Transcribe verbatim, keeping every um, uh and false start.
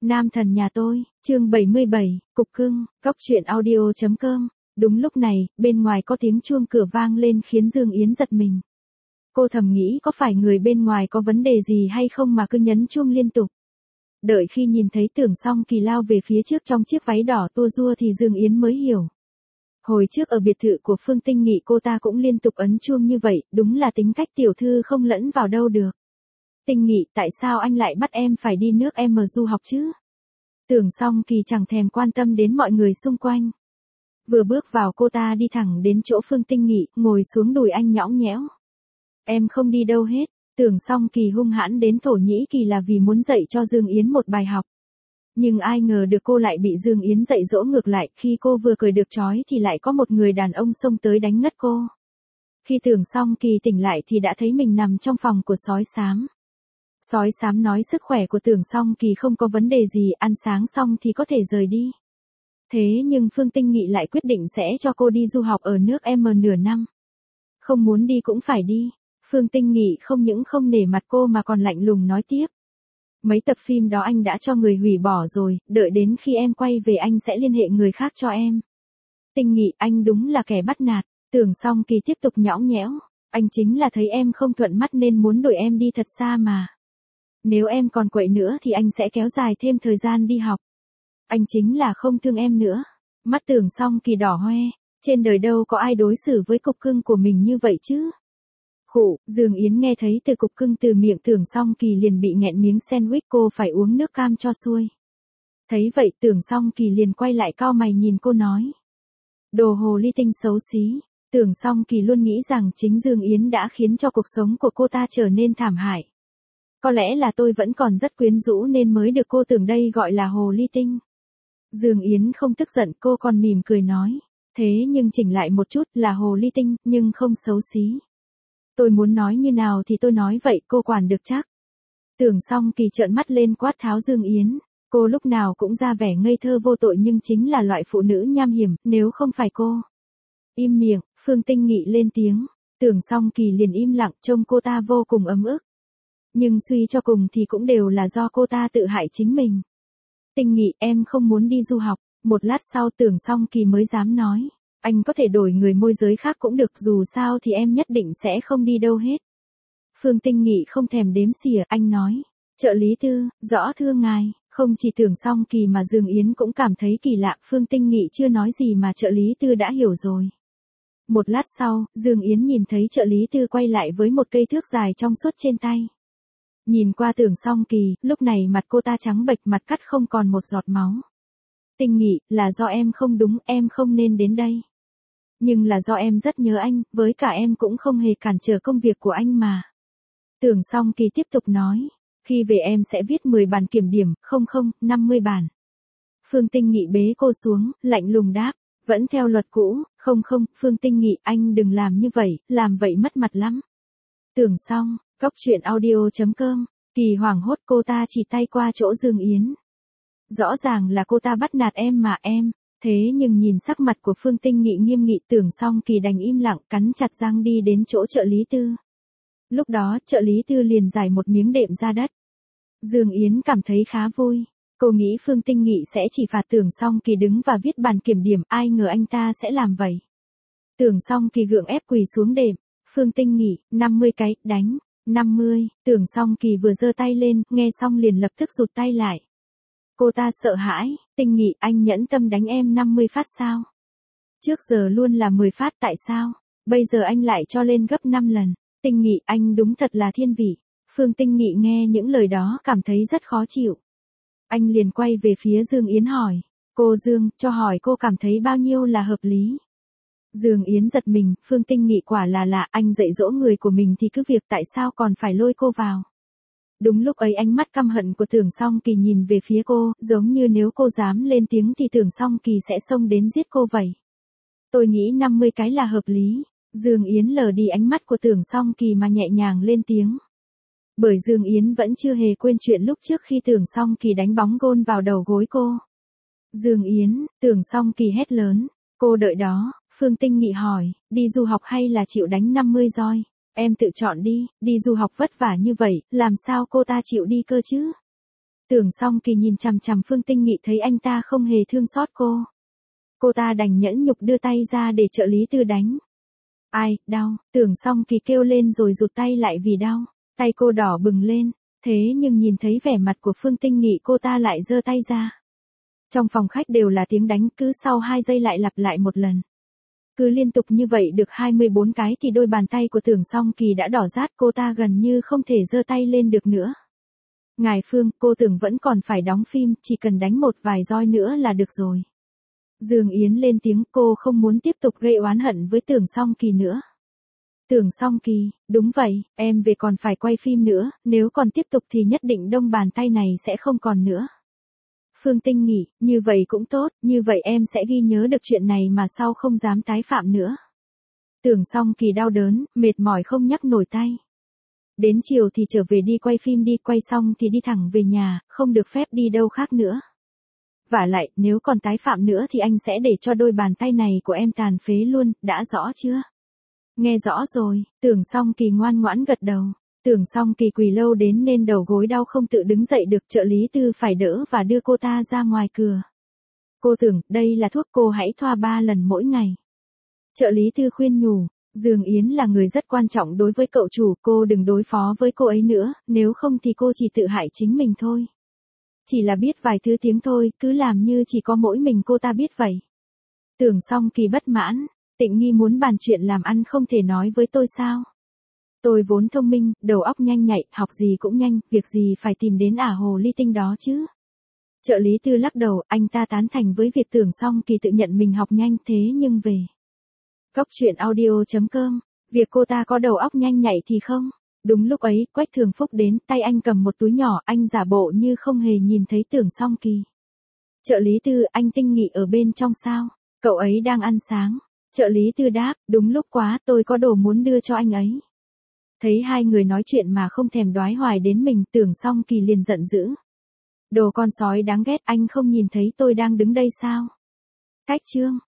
Nam thần nhà tôi, chương bảy mươi bảy, cục cưng, cóc truyện audio chấm com. Đúng lúc này, bên ngoài có tiếng chuông cửa vang lên khiến Dương Yến giật mình. Cô thầm nghĩ có phải người bên ngoài có vấn đề gì hay không mà cứ nhấn chuông liên tục. Đợi khi nhìn thấy Tưởng Song Kỳ lao về phía trước trong chiếc váy đỏ tua rua thì Dương Yến mới hiểu. Hồi trước ở biệt thự của Phương Tinh Nghị cô ta cũng liên tục ấn chuông như vậy, đúng là tính cách tiểu thư không lẫn vào đâu được. Tinh Nghị, tại sao anh lại bắt em phải đi nước em du học chứ? Tưởng Song Kỳ chẳng thèm quan tâm đến mọi người xung quanh. Vừa bước vào cô ta đi thẳng đến chỗ Phương Tinh Nghị, ngồi xuống đùi anh nhõng nhẽo. Em không đi đâu hết. Tưởng Song Kỳ hung hãn đến Thổ Nhĩ Kỳ là vì muốn dạy cho Dương Yến một bài học. Nhưng ai ngờ được cô lại bị Dương Yến dạy dỗ ngược lại, khi cô vừa cởi được trói thì lại có một người đàn ông xông tới đánh ngất cô. Khi Tưởng Song Kỳ tỉnh lại thì đã thấy mình nằm trong phòng của sói xám. Sói xám nói sức khỏe của Tưởng Song Kỳ không có vấn đề gì, ăn sáng xong thì có thể rời đi. Thế nhưng Phương Tinh Nghị lại quyết định sẽ cho cô đi du học ở nước M nửa năm. Không muốn đi cũng phải đi. Phương Tinh Nghị không những không nể mặt cô mà còn lạnh lùng nói tiếp. Mấy tập phim đó anh đã cho người hủy bỏ rồi, đợi đến khi em quay về anh sẽ liên hệ người khác cho em. Tinh Nghị, anh đúng là kẻ bắt nạt. Tưởng Song Kỳ tiếp tục nhõng nhẽo. Anh chính là thấy em không thuận mắt nên muốn đuổi em đi thật xa mà. Nếu em còn quậy nữa thì anh sẽ kéo dài thêm thời gian đi học. Anh chính là không thương em nữa. Mắt Tưởng Song Kỳ đỏ hoe. Trên đời đâu có ai đối xử với cục cưng của mình như vậy chứ. Khụ, Dương Yến nghe thấy từ cục cưng từ miệng Tưởng Song Kỳ liền bị nghẹn miếng sandwich, cô phải uống nước cam cho xuôi. Thấy vậy Tưởng Song Kỳ liền quay lại cau mày nhìn cô nói. Đồ hồ ly tinh xấu xí. Tưởng Song Kỳ luôn nghĩ rằng chính Dương Yến đã khiến cho cuộc sống của cô ta trở nên thảm hại. Có lẽ là tôi vẫn còn rất quyến rũ nên mới được cô tưởng đây gọi là hồ ly tinh. Dương Yến không tức giận, cô còn mỉm cười nói. Thế nhưng chỉnh lại một chút, là hồ ly tinh, nhưng không xấu xí. Tôi muốn nói như nào thì tôi nói vậy, cô quản được chắc. Tưởng Song Kỳ trợn mắt lên quát tháo Dương Yến. Cô lúc nào cũng ra vẻ ngây thơ vô tội nhưng chính là loại phụ nữ nham hiểm, nếu không phải cô. Im miệng, Phương Tinh Nghị lên tiếng. Tưởng Song Kỳ liền im lặng, trông cô ta vô cùng ấm ức. Nhưng suy cho cùng thì cũng đều là do cô ta tự hại chính mình. Tinh Nghị, em không muốn đi du học. Một lát sau Tưởng Song Kỳ mới dám nói. Anh có thể đổi người môi giới khác cũng được, dù sao thì em nhất định sẽ không đi đâu hết. Phương Tinh Nghị không thèm đếm xỉa, anh nói. Trợ lý Tư, rõ thưa ngài. Không chỉ Tưởng Song Kỳ mà Dương Yến cũng cảm thấy kỳ lạ, Phương Tinh Nghị chưa nói gì mà trợ lý Tư đã hiểu rồi. Một lát sau, Dương Yến nhìn thấy trợ lý Tư quay lại với một cây thước dài trong suốt trên tay. Nhìn qua Tưởng Song Kỳ, lúc này mặt cô ta trắng bệch, mặt cắt không còn một giọt máu. Tinh Nghị, là do em không đúng, em không nên đến đây. Nhưng là do em rất nhớ anh, với cả em cũng không hề cản trở công việc của anh mà. Tưởng Song Kỳ tiếp tục nói, khi về em sẽ viết mười bản kiểm điểm, không không, năm mươi bản. Phương Tinh Nghị bế cô xuống, lạnh lùng đáp, vẫn theo luật cũ, không không, Phương Tinh Nghị, anh đừng làm như vậy, làm vậy mất mặt lắm. Tưởng xong, cóc truyện audio chấm com, Kỳ hoảng hốt, cô ta chỉ tay qua chỗ Dương Yến. Rõ ràng là cô ta bắt nạt em mà em. Thế nhưng nhìn sắc mặt của Phương Tinh Nghị nghiêm nghị, Tưởng Song Kỳ đành im lặng, cắn chặt răng đi đến chỗ trợ lý Tư. Lúc đó trợ lý Tư liền giải một miếng đệm ra đất. Dương Yến cảm thấy khá vui. Cô nghĩ Phương Tinh Nghị sẽ chỉ phạt Tưởng Song Kỳ đứng và viết bản kiểm điểm, ai ngờ anh ta sẽ làm vậy. Tưởng Song Kỳ gượng ép quỳ xuống đệm. Phương Tinh Nghị, năm mươi cái, đánh. năm mươi, Tưởng Song Kỳ vừa giơ tay lên, nghe xong liền lập tức rụt tay lại. Cô ta sợ hãi. Tinh Nghị, anh nhẫn tâm đánh em năm mươi phát sao? Trước giờ luôn là mười phát, tại sao? Bây giờ anh lại cho lên gấp năm lần. Tinh Nghị, anh đúng thật là thiên vị. Phương Tinh Nghị nghe những lời đó cảm thấy rất khó chịu. Anh liền quay về phía Dương Yến hỏi. Cô Dương, cho hỏi cô cảm thấy bao nhiêu là hợp lý? Dương Yến giật mình, Phương Tinh Nghị quả là lạ, anh dạy dỗ người của mình thì cứ việc, tại sao còn phải lôi cô vào? Đúng lúc ấy ánh mắt căm hận của Tưởng Song Kỳ nhìn về phía cô, giống như nếu cô dám lên tiếng thì Tưởng Song Kỳ sẽ xông đến giết cô vậy. Tôi nghĩ năm mươi cái là hợp lý. Dương Yến lờ đi ánh mắt của Tưởng Song Kỳ mà nhẹ nhàng lên tiếng. Bởi Dương Yến vẫn chưa hề quên chuyện lúc trước khi Tưởng Song Kỳ đánh bóng gôn vào đầu gối cô. Dương Yến, Tưởng Song Kỳ hét lớn. Cô đợi đó. Phương Tinh Nghị hỏi, đi du học hay là chịu đánh năm mươi roi? Em tự chọn đi, đi du học vất vả như vậy, làm sao cô ta chịu đi cơ chứ? Tưởng Song Kỳ nhìn chằm chằm Phương Tinh Nghị thấy anh ta không hề thương xót cô. Cô ta đành nhẫn nhục đưa tay ra để trợ lý Tư đánh. Ai, đau, Tưởng Song Kỳ kêu lên rồi rụt tay lại vì đau. Tay cô đỏ bừng lên, thế nhưng nhìn thấy vẻ mặt của Phương Tinh Nghị cô ta lại giơ tay ra. Trong phòng khách đều là tiếng đánh, cứ sau hai giây lại lặp lại một lần. Cứ liên tục như vậy được hai mươi bốn cái thì đôi bàn tay của Tưởng Song Kỳ đã đỏ rát, cô ta gần như không thể giơ tay lên được nữa. Ngài Phương, cô tưởng vẫn còn phải đóng phim, chỉ cần đánh một vài roi nữa là được rồi. Dương Yến lên tiếng, cô không muốn tiếp tục gây oán hận với Tưởng Song Kỳ nữa. Tưởng Song Kỳ, đúng vậy, em về còn phải quay phim nữa, nếu còn tiếp tục thì nhất định đông bàn tay này sẽ không còn nữa. Phương Tinh Nghị, như vậy cũng tốt, như vậy em sẽ ghi nhớ được chuyện này mà sau không dám tái phạm nữa. Tưởng Song Kỳ đau đớn, mệt mỏi không nhấc nổi tay. Đến chiều thì trở về đi quay phim đi, quay xong thì đi thẳng về nhà, không được phép đi đâu khác nữa. Vả lại, nếu còn tái phạm nữa thì anh sẽ để cho đôi bàn tay này của em tàn phế luôn, đã rõ chưa? Nghe rõ rồi, Tưởng Song Kỳ ngoan ngoãn gật đầu. Tưởng Song Kỳ quỳ lâu đến nên đầu gối đau không tự đứng dậy được, trợ lý Tư phải đỡ và đưa cô ta ra ngoài cửa. Cô Tưởng, đây là thuốc cô hãy thoa ba lần mỗi ngày. Trợ lý Tư khuyên nhủ, Dương Yến là người rất quan trọng đối với cậu chủ, cô đừng đối phó với cô ấy nữa, nếu không thì cô chỉ tự hại chính mình thôi. Chỉ là biết vài thứ tiếng thôi, cứ làm như chỉ có mỗi mình cô ta biết vậy. Tưởng Song Kỳ bất mãn, Tịnh Nghi muốn bàn chuyện làm ăn không thể nói với tôi sao? Tôi vốn thông minh, đầu óc nhanh nhạy, học gì cũng nhanh, việc gì phải tìm đến ả hồ ly tinh đó chứ. Trợ lý Tư lắc đầu, anh ta tán thành với việc Tưởng Song Kỳ tự nhận mình học nhanh, thế nhưng về Góc truyện audio chấm com, việc cô ta có đầu óc nhanh nhạy thì không. Đúng lúc ấy, Quách Thường Phúc đến, tay anh cầm một túi nhỏ, anh giả bộ như không hề nhìn thấy Tưởng Song Kỳ. Trợ lý Tư, anh Tinh Nghị ở bên trong sao? Cậu ấy đang ăn sáng. Trợ lý Tư đáp, đúng lúc quá, tôi có đồ muốn đưa cho anh ấy. Thấy hai người nói chuyện mà không thèm đoái hoài đến mình, Tưởng Song Kỳ liền giận dữ. Đồ con sói đáng ghét, anh không nhìn thấy tôi đang đứng đây sao? Cách chương.